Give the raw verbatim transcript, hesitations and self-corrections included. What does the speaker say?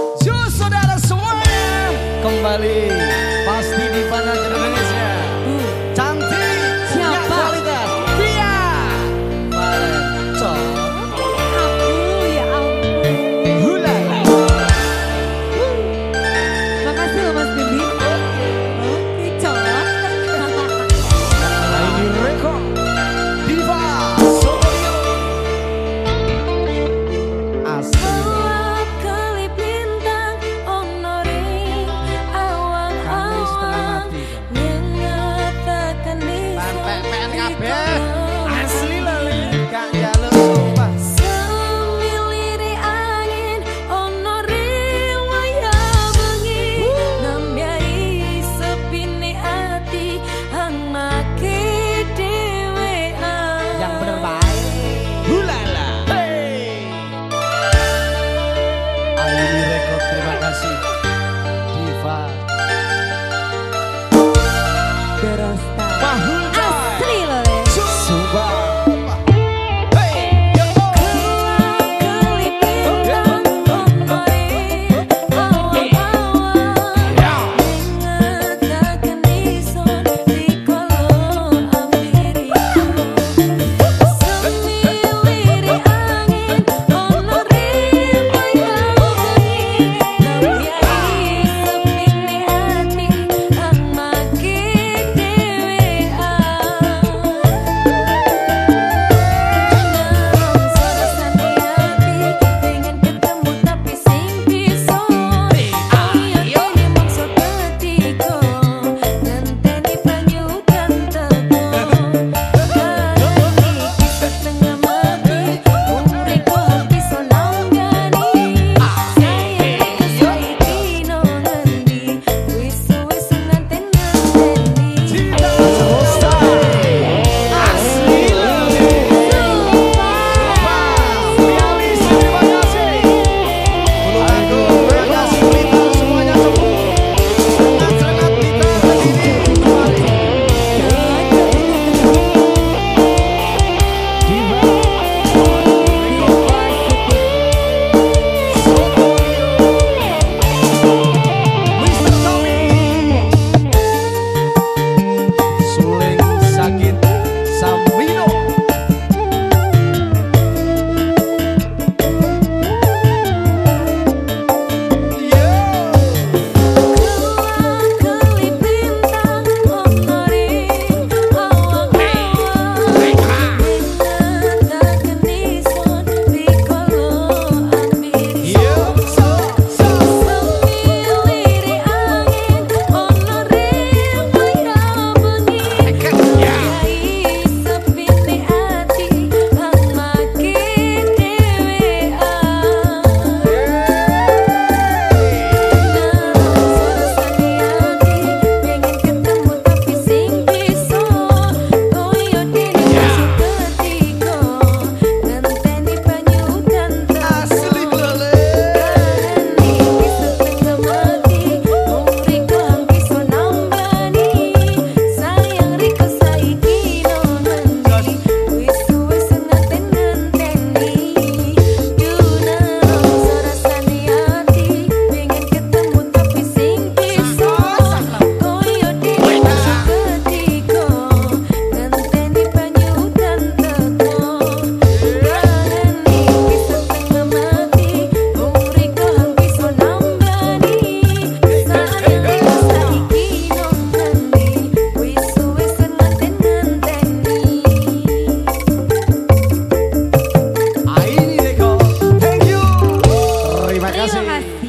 Jus saudara semuanya kembali pasti di Panah Indonesia. Cantik, punya kualitas. Via Valentino. Aku ya ampun. Hulala. Makasih loh Mas Bimbi. Oke, cowok. Ini rekor Diva Sorio. Asli. Asli lali gak jaluk sumpah. Semilire angin ono riwaya bengi nambyai sepine ati anake dhewean. Yang bener baik. Hulala. Hey. Aini Rekod terima kasih. Diva. Beras